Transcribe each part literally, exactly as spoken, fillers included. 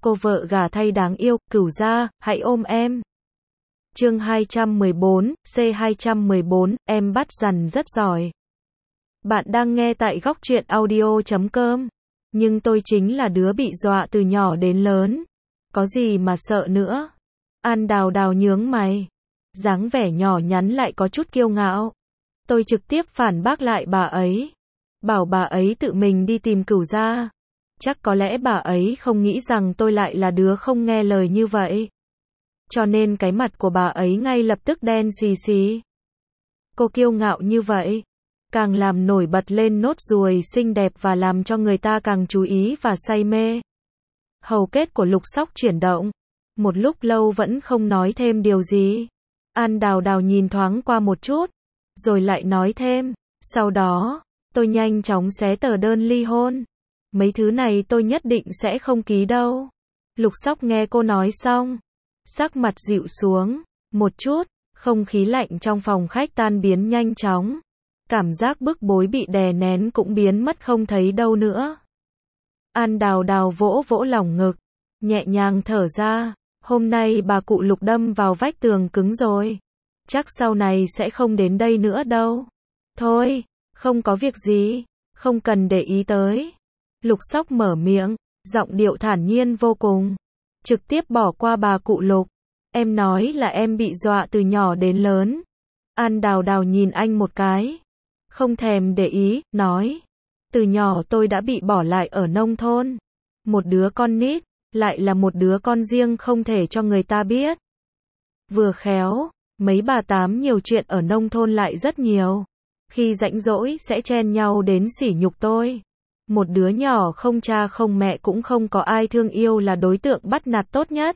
cô vợ gả thay đáng yêu, Cửu gia, hãy ôm em. Chương hai trăm mười bốn, C hai trăm mười bốn, em bắt dằn rất giỏi. Bạn đang nghe tại góc truyện audio chấm com. Nhưng tôi chính là đứa bị dọa từ nhỏ đến lớn. Có gì mà sợ nữa. An Đào Đào nhướng mày. Dáng vẻ nhỏ nhắn lại có chút kiêu ngạo. Tôi trực tiếp phản bác lại bà ấy. Bảo bà ấy tự mình đi tìm Cửu gia. Chắc có lẽ bà ấy không nghĩ rằng tôi lại là đứa không nghe lời như vậy. Cho nên cái mặt của bà ấy ngay lập tức đen xì xì. Cô kiêu ngạo như vậy, càng làm nổi bật lên nốt ruồi xinh đẹp và làm cho người ta càng chú ý và say mê. Hầu kết của Lục Sóc chuyển động. Một lúc lâu vẫn không nói thêm điều gì. An Đào Đào nhìn thoáng qua một chút, rồi lại nói thêm. Sau đó, tôi nhanh chóng xé tờ đơn ly hôn. Mấy thứ này tôi nhất định sẽ không ký đâu. Lục Sóc nghe cô nói xong, sắc mặt dịu xuống một chút, không khí lạnh trong phòng khách tan biến nhanh chóng. Cảm giác bức bối bị đè nén cũng biến mất không thấy đâu nữa. An Đào Đào vỗ vỗ lòng ngực, nhẹ nhàng thở ra. Hôm nay bà cụ Lục đâm vào vách tường cứng rồi. Chắc sau này sẽ không đến đây nữa đâu. Thôi, không có việc gì, không cần để ý tới. Lục Sóc mở miệng, giọng điệu thản nhiên vô cùng. Trực tiếp bỏ qua bà cụ Lục. Em nói là em bị dọa từ nhỏ đến lớn. An Đào Đào nhìn anh một cái. Không thèm để ý, nói. Từ nhỏ tôi đã bị bỏ lại ở nông thôn. Một đứa con nít, lại là một đứa con riêng không thể cho người ta biết. Vừa khéo, mấy bà tám nhiều chuyện ở nông thôn lại rất nhiều. Khi rảnh rỗi sẽ chen nhau đến sỉ nhục tôi. Một đứa nhỏ không cha không mẹ cũng không có ai thương yêu là đối tượng bắt nạt tốt nhất.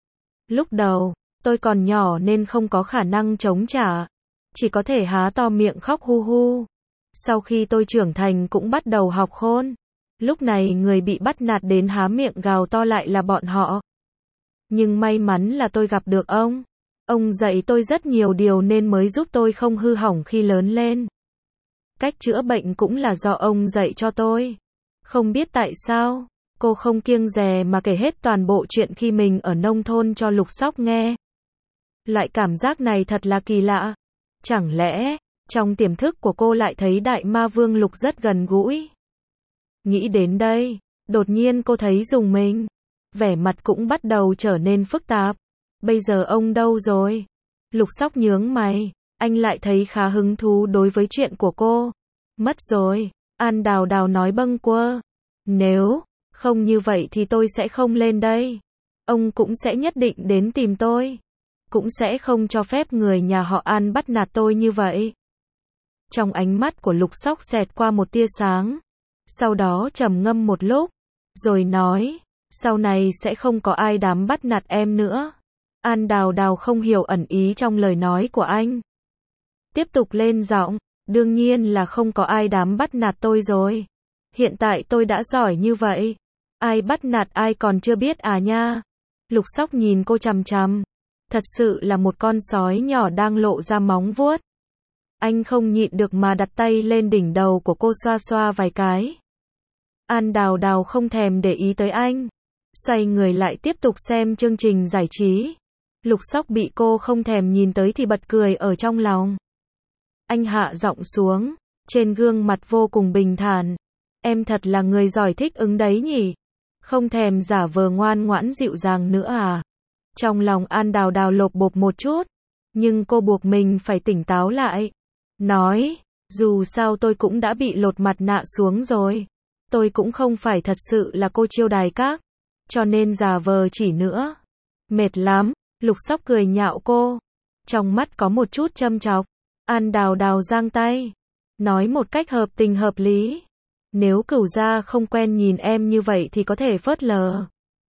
Lúc đầu, tôi còn nhỏ nên không có khả năng chống trả. Chỉ có thể há to miệng khóc hu hu. Sau khi tôi trưởng thành cũng bắt đầu học khôn. Lúc này người bị bắt nạt đến há miệng gào to lại là bọn họ. Nhưng may mắn là tôi gặp được ông. Ông dạy tôi rất nhiều điều nên mới giúp tôi không hư hỏng khi lớn lên. Cách chữa bệnh cũng là do ông dạy cho tôi. Không biết tại sao, cô không kiêng dè mà kể hết toàn bộ chuyện khi mình ở nông thôn cho Lục Sóc nghe. Loại cảm giác này thật là kỳ lạ. Chẳng lẽ, trong tiềm thức của cô lại thấy Đại Ma Vương Lục rất gần gũi? Nghĩ đến đây, đột nhiên cô thấy rùng mình. Vẻ mặt cũng bắt đầu trở nên phức tạp. Bây giờ ông đâu rồi? Lục Sóc nhướng mày. Anh lại thấy khá hứng thú đối với chuyện của cô. Mất rồi. An Đào Đào nói bâng quơ. Nếu không như vậy thì tôi sẽ không lên đây. Ông cũng sẽ nhất định đến tìm tôi. Cũng sẽ không cho phép người nhà họ An bắt nạt tôi như vậy. Trong ánh mắt của Lục Sóc xẹt qua một tia sáng. Sau đó trầm ngâm một lúc. Rồi nói. Sau này sẽ không có ai dám bắt nạt em nữa. An Đào Đào không hiểu ẩn ý trong lời nói của anh. Tiếp tục lên giọng. Đương nhiên là không có ai dám bắt nạt tôi rồi. Hiện tại tôi đã giỏi như vậy. Ai bắt nạt ai còn chưa biết à nha. Lục Sóc nhìn cô chằm chằm. Thật sự là một con sói nhỏ đang lộ ra móng vuốt. Anh không nhịn được mà đặt tay lên đỉnh đầu của cô xoa xoa vài cái. An Đào Đào không thèm để ý tới anh. Xoay người lại tiếp tục xem chương trình giải trí. Lục Sóc bị cô không thèm nhìn tới thì bật cười ở trong lòng. Anh hạ giọng xuống, trên gương mặt vô cùng bình thản. Em thật là người giỏi thích ứng đấy nhỉ. Không thèm giả vờ ngoan ngoãn dịu dàng nữa à. Trong lòng An Đào Đào lộp bộp một chút. Nhưng cô buộc mình phải tỉnh táo lại. Nói, dù sao tôi cũng đã bị lột mặt nạ xuống rồi. Tôi cũng không phải thật sự là cô chiêu đài các. Cho nên giả vờ chỉ nữa. Mệt lắm, Lục Sóc cười nhạo cô. Trong mắt có một chút châm chọc. An Đào Đào giang tay. Nói một cách hợp tình hợp lý. Nếu Cửu gia không quen nhìn em như vậy thì có thể phớt lờ.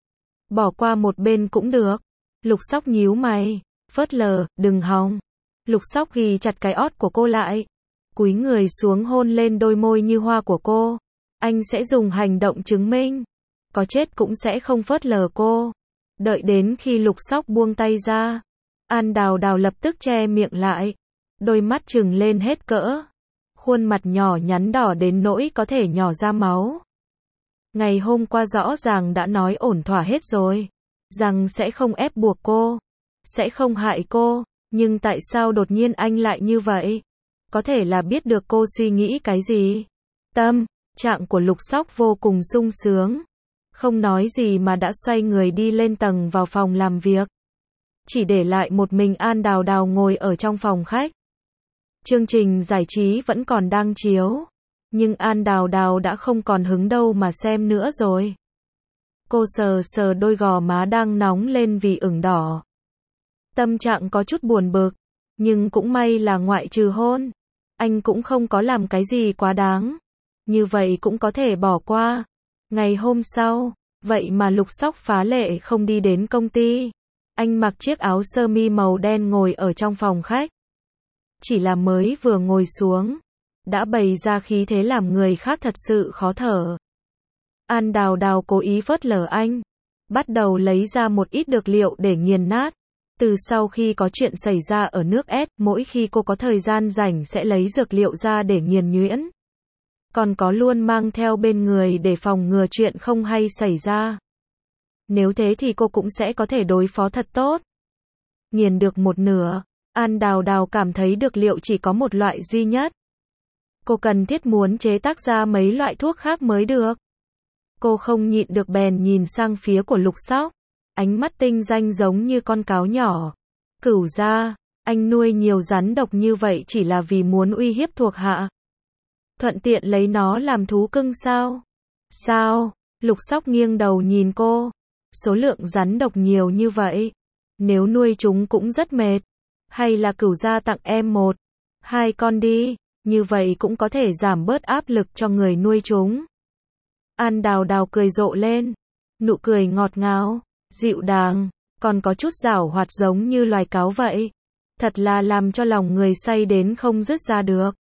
Bỏ qua một bên cũng được. Lục Sóc nhíu mày. Phớt lờ, đừng hòng. Lục Sóc ghì chặt cái ót của cô lại. Cúi người xuống hôn lên đôi môi như hoa của cô. Anh sẽ dùng hành động chứng minh. Có chết cũng sẽ không phớt lờ cô. Đợi đến khi Lục Sóc buông tay ra. An Đào Đào lập tức che miệng lại. Đôi mắt trừng lên hết cỡ. Khuôn mặt nhỏ nhắn đỏ đến nỗi có thể nhỏ ra máu. Ngày hôm qua rõ ràng đã nói ổn thỏa hết rồi. Rằng sẽ không ép buộc cô. Sẽ không hại cô. Nhưng tại sao đột nhiên anh lại như vậy? Có thể là biết được cô suy nghĩ cái gì. Tâm trạng của Lục Sóc vô cùng sung sướng. Không nói gì mà đã xoay người đi lên tầng vào phòng làm việc. Chỉ để lại một mình An Đào Đào ngồi ở trong phòng khách. Chương trình giải trí vẫn còn đang chiếu. Nhưng An Đào Đào đã không còn hứng đâu mà xem nữa rồi. Cô sờ sờ đôi gò má đang nóng lên vì ửng đỏ. Tâm trạng có chút buồn bực. Nhưng cũng may là ngoại trừ hôn. Anh cũng không có làm cái gì quá đáng. Như vậy cũng có thể bỏ qua. Ngày hôm sau, vậy mà Lục Sóc phá lệ không đi đến công ty. Anh mặc chiếc áo sơ mi màu đen ngồi ở trong phòng khách. Chỉ là mới vừa ngồi xuống, đã bày ra khí thế làm người khác thật sự khó thở. An Đào Đào cố ý phớt lờ anh, bắt đầu lấy ra một ít dược liệu để nghiền nát. Từ sau khi có chuyện xảy ra ở nước S, mỗi khi cô có thời gian rảnh sẽ lấy dược liệu ra để nghiền nhuyễn. Còn có luôn mang theo bên người để phòng ngừa chuyện không hay xảy ra. Nếu thế thì cô cũng sẽ có thể đối phó thật tốt. Nghiền được một nửa, An Đào Đào cảm thấy dược liệu chỉ có một loại duy nhất. Cô cần thiết muốn chế tác ra mấy loại thuốc khác mới được. Cô không nhịn được bèn nhìn sang phía của Lục Sóc. Ánh mắt tinh danh giống như con cáo nhỏ. Cửu gia, anh nuôi nhiều rắn độc như vậy chỉ là vì muốn uy hiếp thuộc hạ. Thuận tiện lấy nó làm thú cưng sao? Sao? Lục Sóc nghiêng đầu nhìn cô. Số lượng rắn độc nhiều như vậy. Nếu nuôi chúng cũng rất mệt. Hay là cửu gia tặng em một, hai con đi. Như vậy cũng có thể giảm bớt áp lực cho người nuôi chúng. An Đào Đào cười rộ lên. Nụ cười ngọt ngào, dịu dàng, còn có chút giảo hoạt giống như loài cáo vậy. Thật là làm cho lòng người say đến không dứt ra được.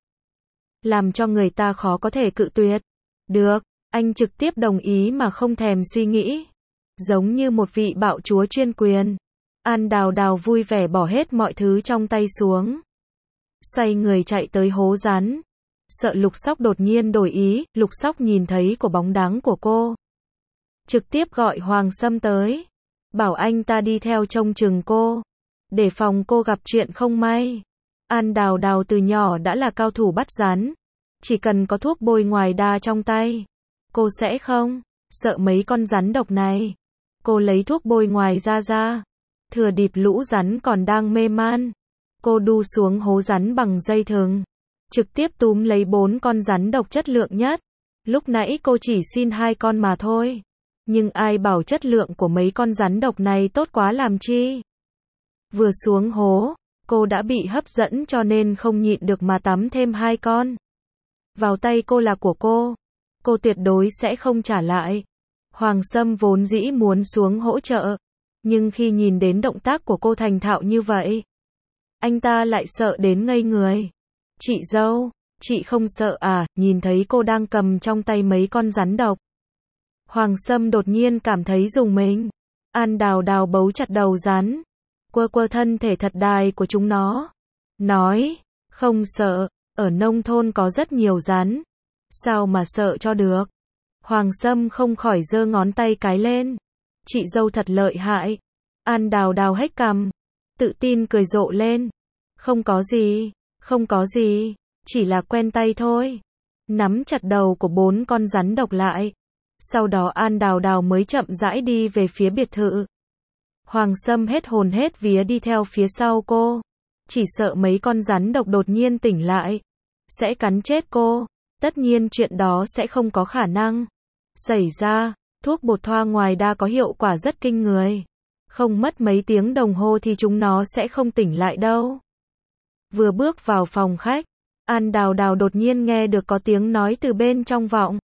Làm cho người ta khó có thể cự tuyệt. Được, anh trực tiếp đồng ý mà không thèm suy nghĩ. Giống như một vị bạo chúa chuyên quyền. An Đào Đào vui vẻ bỏ hết mọi thứ trong tay xuống. Xoay người chạy tới hố rắn. Sợ Lục Sóc đột nhiên đổi ý, Lục Sóc nhìn thấy của bóng dáng của cô. Trực tiếp gọi Hoàng Sâm tới. Bảo anh ta đi theo trông chừng cô. Để phòng cô gặp chuyện không may. An Đào Đào từ nhỏ đã là cao thủ bắt rắn. Chỉ cần có thuốc bôi ngoài đa trong tay. Cô sẽ không sợ mấy con rắn độc này. Cô lấy thuốc bôi ngoài ra ra. Thừa dịp lũ rắn còn đang mê man. Cô đu xuống hố rắn bằng dây thừng. Trực tiếp túm lấy bốn con rắn độc chất lượng nhất. Lúc nãy cô chỉ xin hai con mà thôi. Nhưng ai bảo chất lượng của mấy con rắn độc này tốt quá làm chi. Vừa xuống hố, cô đã bị hấp dẫn cho nên không nhịn được mà tắm thêm hai con. Vào tay cô là của cô. Cô tuyệt đối sẽ không trả lại. Hoàng Sâm vốn dĩ muốn xuống hỗ trợ. Nhưng khi nhìn đến động tác của cô thành thạo như vậy, anh ta lại sợ đến ngây người. Chị dâu, chị không sợ à? Nhìn thấy cô đang cầm trong tay mấy con rắn độc. Hoàng Sâm đột nhiên cảm thấy rùng mình. An Đào Đào bấu chặt đầu rắn. Quơ quơ thân thể thật đài của chúng nó. Nói, không sợ, ở nông thôn có rất nhiều rắn. Sao mà sợ cho được? Hoàng Sâm không khỏi giơ ngón tay cái lên. Chị dâu thật lợi hại. An Đào Đào hếch cằm. Tự tin cười rộ lên. Không có gì, không có gì, chỉ là quen tay thôi. Nắm chặt đầu của bốn con rắn độc lại. Sau đó An Đào Đào mới chậm rãi đi về phía biệt thự. Hoàng Sâm hết hồn hết vía đi theo phía sau cô. Chỉ sợ mấy con rắn độc đột nhiên tỉnh lại. Sẽ cắn chết cô. Tất nhiên chuyện đó sẽ không có khả năng xảy ra. Thuốc bột thoa ngoài đa có hiệu quả rất kinh người. Không mất mấy tiếng đồng hồ thì chúng nó sẽ không tỉnh lại đâu. Vừa bước vào phòng khách, An Đào Đào đột nhiên nghe được có tiếng nói từ bên trong vọng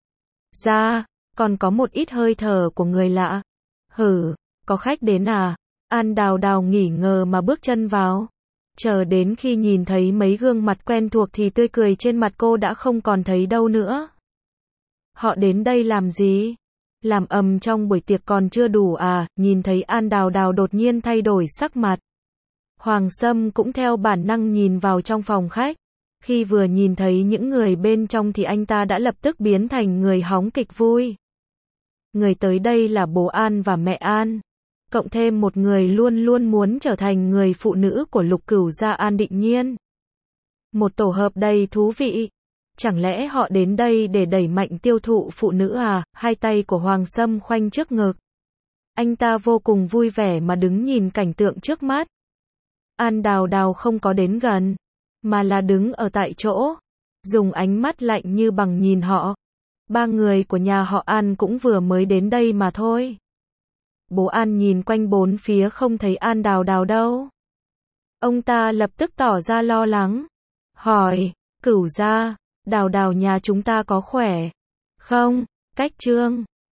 ra, còn có một ít hơi thở của người lạ. Hử, có khách đến à? An Đào Đào nghỉ ngờ mà bước chân vào. Chờ đến khi nhìn thấy mấy gương mặt quen thuộc thì tươi cười trên mặt cô đã không còn thấy đâu nữa. Họ đến đây làm gì? Làm ầm trong buổi tiệc còn chưa đủ à? Nhìn thấy An Đào Đào đột nhiên thay đổi sắc mặt. Hoàng Sâm cũng theo bản năng nhìn vào trong phòng khách. Khi vừa nhìn thấy những người bên trong thì anh ta đã lập tức biến thành người hóng kịch vui. Người tới đây là bố An và mẹ An. Cộng thêm một người luôn luôn muốn trở thành người phụ nữ của Lục Cửu gia An Định Nhiên. Một tổ hợp đầy thú vị. Chẳng lẽ họ đến đây để đẩy mạnh tiêu thụ phụ nữ à? Hai tay của Hoàng Sâm khoanh trước ngực. Anh ta vô cùng vui vẻ mà đứng nhìn cảnh tượng trước mắt. An Đào Đào không có đến gần, mà là đứng ở tại chỗ, dùng ánh mắt lạnh như bằng nhìn họ. Ba người của nhà họ An cũng vừa mới đến đây mà thôi. Bố An nhìn quanh bốn phía không thấy An Đào Đào đâu. Ông ta lập tức tỏ ra lo lắng. Hỏi, Cửu gia, Đào Đào nhà chúng ta có khỏe không? Cách Trương